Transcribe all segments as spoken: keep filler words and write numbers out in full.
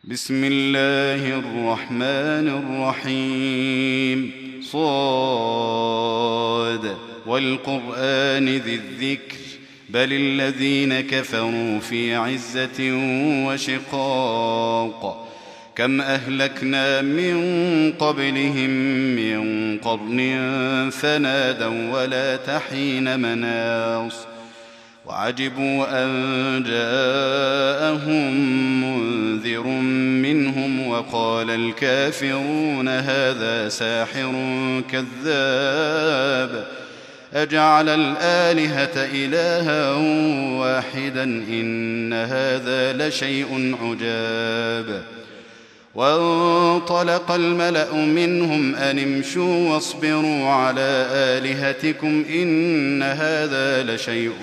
بسم الله الرحمن الرحيم. صاد والقرآن ذي الذكر بل الذين كفروا في عزة وشقاق. كم أهلكنا من قبلهم من قرن فنادوا ولا تحين مناص وعجبوا أن جاءهم منذر منهم وقال الكافرون هذا ساحر كذاب أجعل الآلهة إلها واحدا إن هذا لشيء عجاب. وانطلق الملأ منهم أن امشوا واصبروا على آلهتكم إن هذا لشيء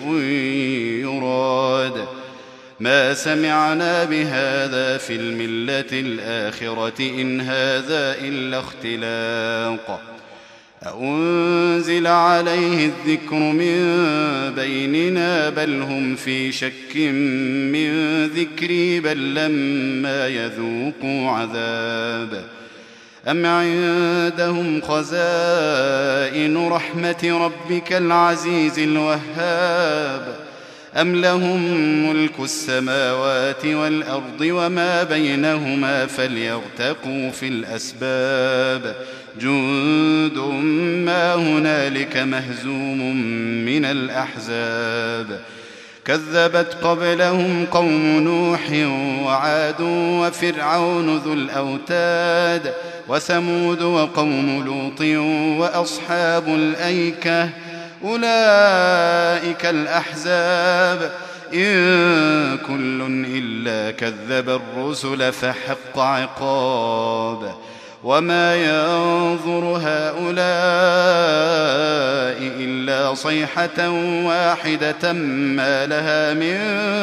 يراد ما سمعنا بهذا في الملة الآخرة إن هذا إلا اختلاق أأنزل عليه الذكر من بيننا بل هم في شك من ذكري بل لما يذوقوا عذاب أم عندهم خزائن رحمة ربك العزيز الوهاب أم لهم ملك السماوات والأرض وما بينهما فليرتقوا في الأسباب جند ما هنالك مهزوم من الأحزاب كذبت قبلهم قوم نوح وعاد وفرعون ذو الأوتاد وثمود وقوم لوط وأصحاب الأيكة أولئك الأحزاب إن كل إلا كذب الرسل فحق عقاب وما ينظر هؤلاء إلا صيحة واحدة ما لها من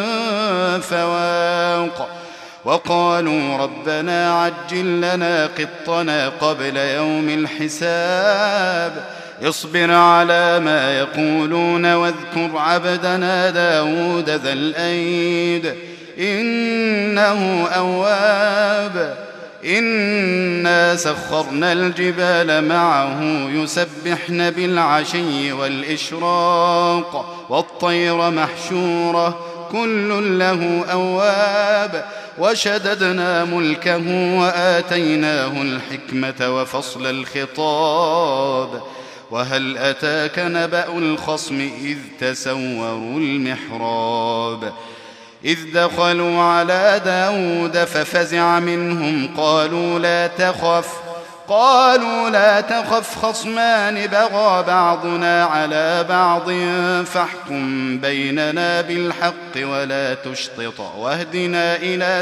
فواق وقالوا ربنا عجل لنا قطنا قبل يوم الحساب اصبر على ما يقولون واذكر عبدنا داود ذا الأيد إنه أواب إنا سخرنا الجبال معه يسبحن بالعشي والإشراق والطير محشورة كل له أواب وشددنا ملكه وآتيناه الحكمة وفصل الخطاب وهل أتاك نبأ الخصم إذ تسوروا المحراب إذ دخلوا على داود ففزع منهم قالوا لا تخف قالوا لا تخف خصمان بغى بعضنا على بعض فاحكم بيننا بالحق ولا تشطط واهدنا إلى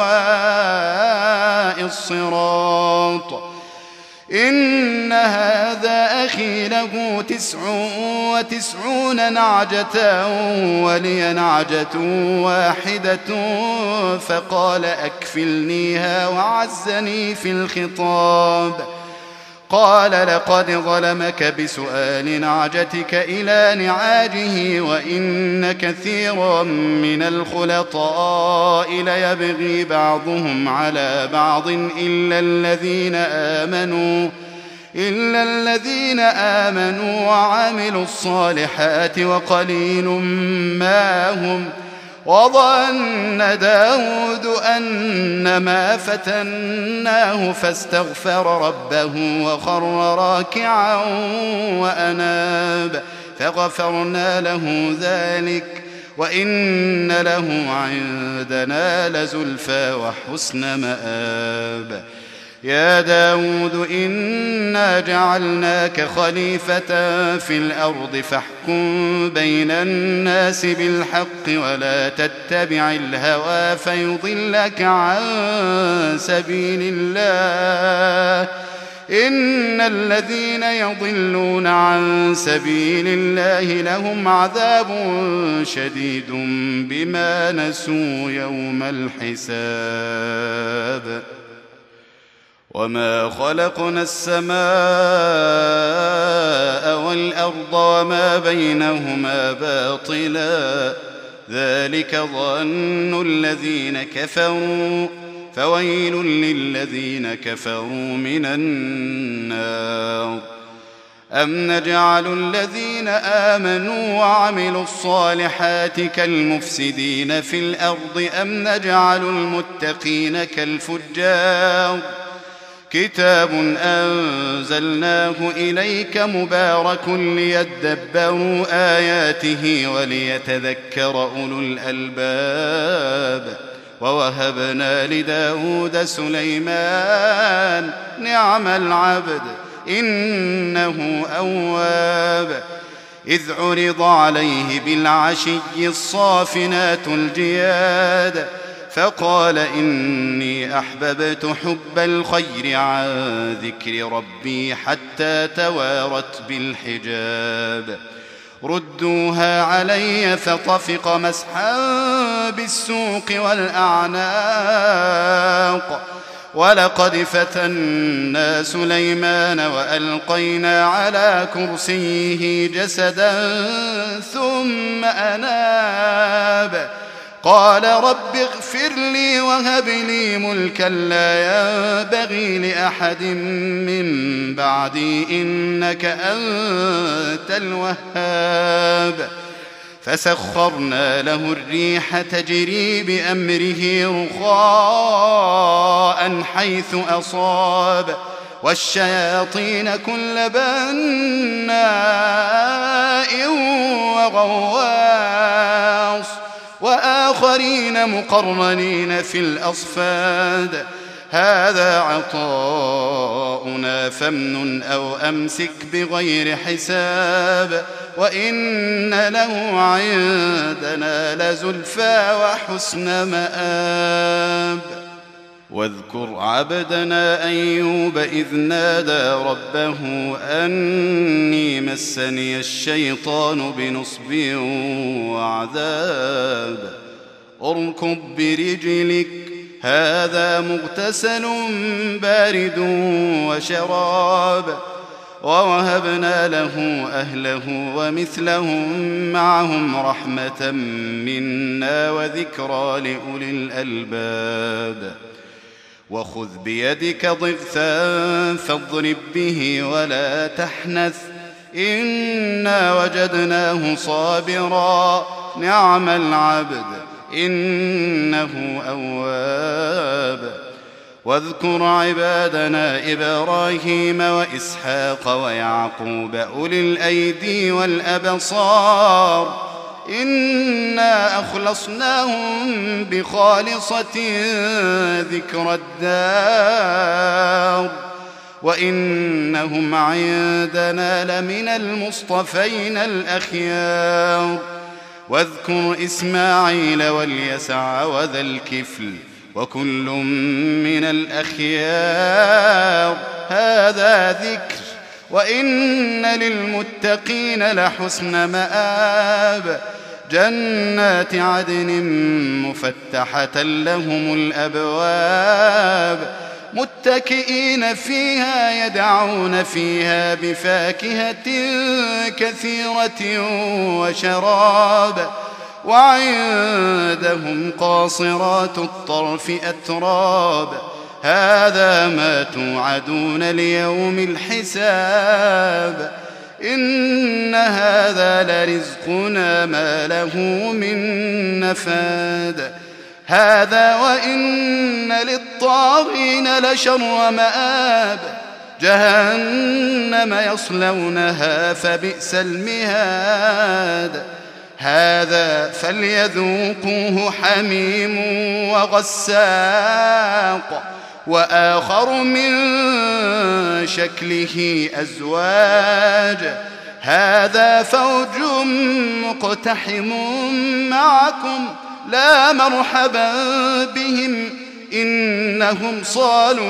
سواء الصراط إن هذا أخي له تسع وتسعون نعجة ولي نعجة واحدة فقال أكفلنيها وعزني في الخطاب قال لقد ظلمك بسؤال نعجتك إلى نعاجه وإن كثيرا من الخلطاء ليبغي بعضهم على بعض إلا الذين آمنوا إلا الذين آمنوا وعملوا الصالحات وقليل ما هم وظن داود أنما فتناه فاستغفر ربه وخر راكعا وأناب فغفرنا له ذلك وإن له عندنا لزلفى وحسن مآب يا داود إنا جعلناك خليفة في الأرض فاحكم بين الناس بالحق ولا تتبع الهوى فيضلك عن سبيل الله إن الذين يضلون عن سبيل الله لهم عذاب شديد بما نسوا يوم الحساب وما خلقنا السماء والأرض وما بينهما باطلا ذلك ظن الذين كفروا فويل للذين كفروا من النار. أم نجعل الذين آمنوا وعملوا الصالحات كالمفسدين في الأرض أم نجعل المتقين كالفجار. كتاب أنزلناه إليك مبارك ليدبروا آياته وليتذكر أولو الألباب. ووهبنا لداود سليمان نعم العبد إنه أواب. إذ عرض عليه بالعشي الصافنات الجياد فقال إني أحببت حب الخير عن ذكر ربي حتى توارت بالحجاب. ردوها علي فطفق مسحا بالسوق والأعناق. ولقد فتنا سليمان وألقينا على كرسيه جسدا ثم أناب. قال رب اغفر لي وهب لي ملكا لا ينبغي لأحد من بعدي إنك أنت الوهاب. فسخرنا له الريح تجري بأمره رخاء حيث أصاب والشياطين كل بناء وغواص وآخرين مقرنين في الأصفاد. هذا عطاؤنا فامنن أو أمسك بغير حساب وإن له عندنا لزلفى وحسن مآب. واذكر عبدنا أيوب إذ نادى ربه أني مسني الشيطان بنصب وعذاب. اركض برجلك هذا مغتسل بارد وشراب. ووهبنا له أهله ومثلهم معهم رحمة منا وذكرى لأولي الألباب. وخذ بيدك ضغثا فاضرب به ولا تحنث إنا وجدناه صابرا نعم العبد إنه أواب. واذكر عبادنا إبراهيم وإسحاق ويعقوب أولي الأيدي والأبصار إنا أخلصناهم بخالصة ذكر الدار وإنهم عندنا لمن المصطفين الأخيار. واذكر إسماعيل واليسع وذا الكفل وكل من الأخيار هذا ذكر وإن للمتقين لحسن مآب. جنات عدن مفتحة لهم الأبواب متكئين فيها يدعون فيها بفاكهة كثيرة وشراب. وعندهم قاصرات الطرف أتراب. هذا ما توعدون ليوم الحساب إن هذا لرزقنا ما له من نفاد. هذا وإن للطاغين لشر مآب جهنم يصلونها فبئس المهاد. هذا فليذوقوه حميم وغساق وآخر من شكله أزواج. هذا فوج مقتحم معكم لا مرحبا بهم إنهم صالوا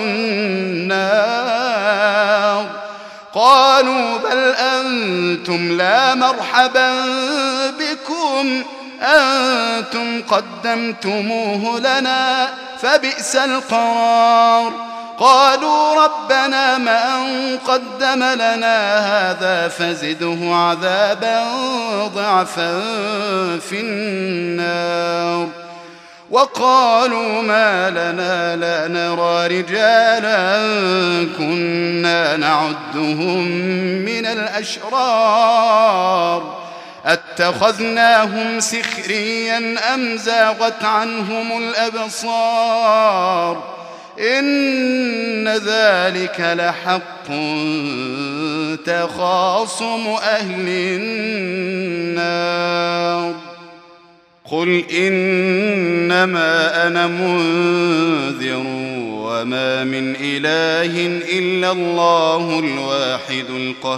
النار. قالوا بل أنتم لا مرحبا بكم أنتم قدمتموه لنا فبئس القرار. قالوا ربنا من قدم لنا هذا فزده عذابا ضعفا في النار. وقالوا ما لنا لا نرى رجالا كنا نعدهم من الأشرار أتخذناهم سخريا أم زاغت عنهم الأبصار إن ذلك لحق تخاصم أهل النار قل إنما أنا منذر وما من إله إلا الله الواحد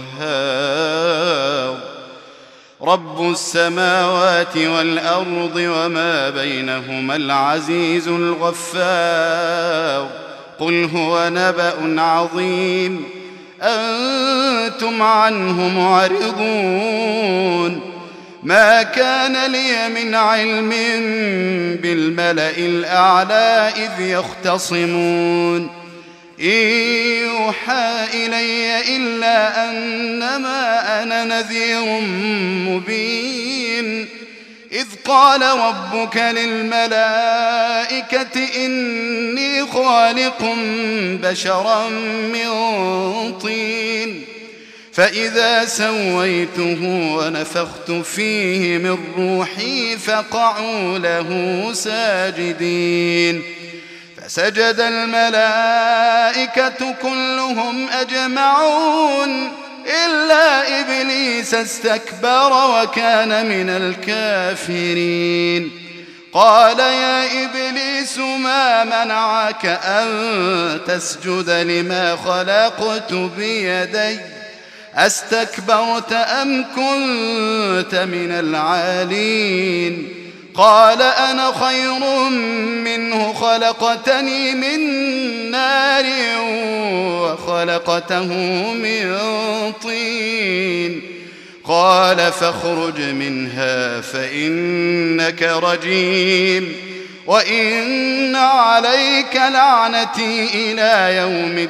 القهار رب السماوات والأرض وما بينهما العزيز الغفار قل هو نبأ عظيم أنتم عنه معرضون ما كان لي من علم بالملأ الأعلى إذ يختصمون إن يوحى إلي إلا أنما أنا نذير مبين إذ قال ربك للملائكة إني خالق بشرا من طين فإذا سويته ونفخت فيه من روحي فقعوا له ساجدين فسجد الملائكة كلهم أجمعون إلا إبليس استكبر وكان من الكافرين قال يا إبليس ما منعك أن تسجد لما خلقت بيدي أستكبرت أم كنت من العالين قال أنا خير منه خلقتني من نار وخلقته من طين قال فاخرج منها فإنك رجيم وإن عليك لعنتي إلى يوم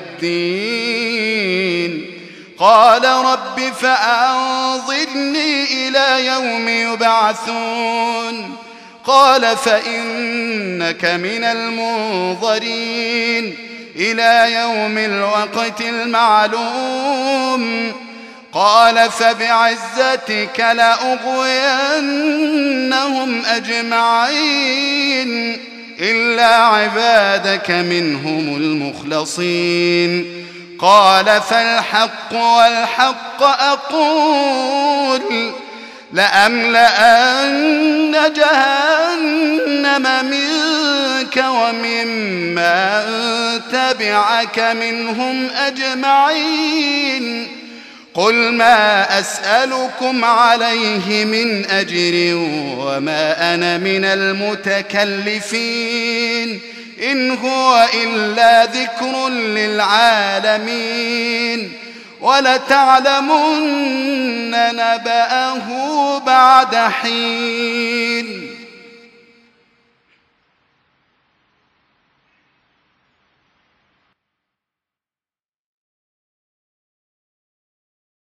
الدين قال رب فأنظرني إلى يوم يبعثون قال فإنك من المنظرين إلى يوم الوقت المعلوم قال فبعزتك لأغوينهم أجمعين إلا عبادك منهم المخلصين قال فالحق والحق أقول لأملأن جهنم منك وممن تبعك منهم أجمعين قل ما أسألكم عليه من أجر وما أنا من المتكلفين إن هو إلا ذكر للعالمين ولتعلمن نبأه بعد حين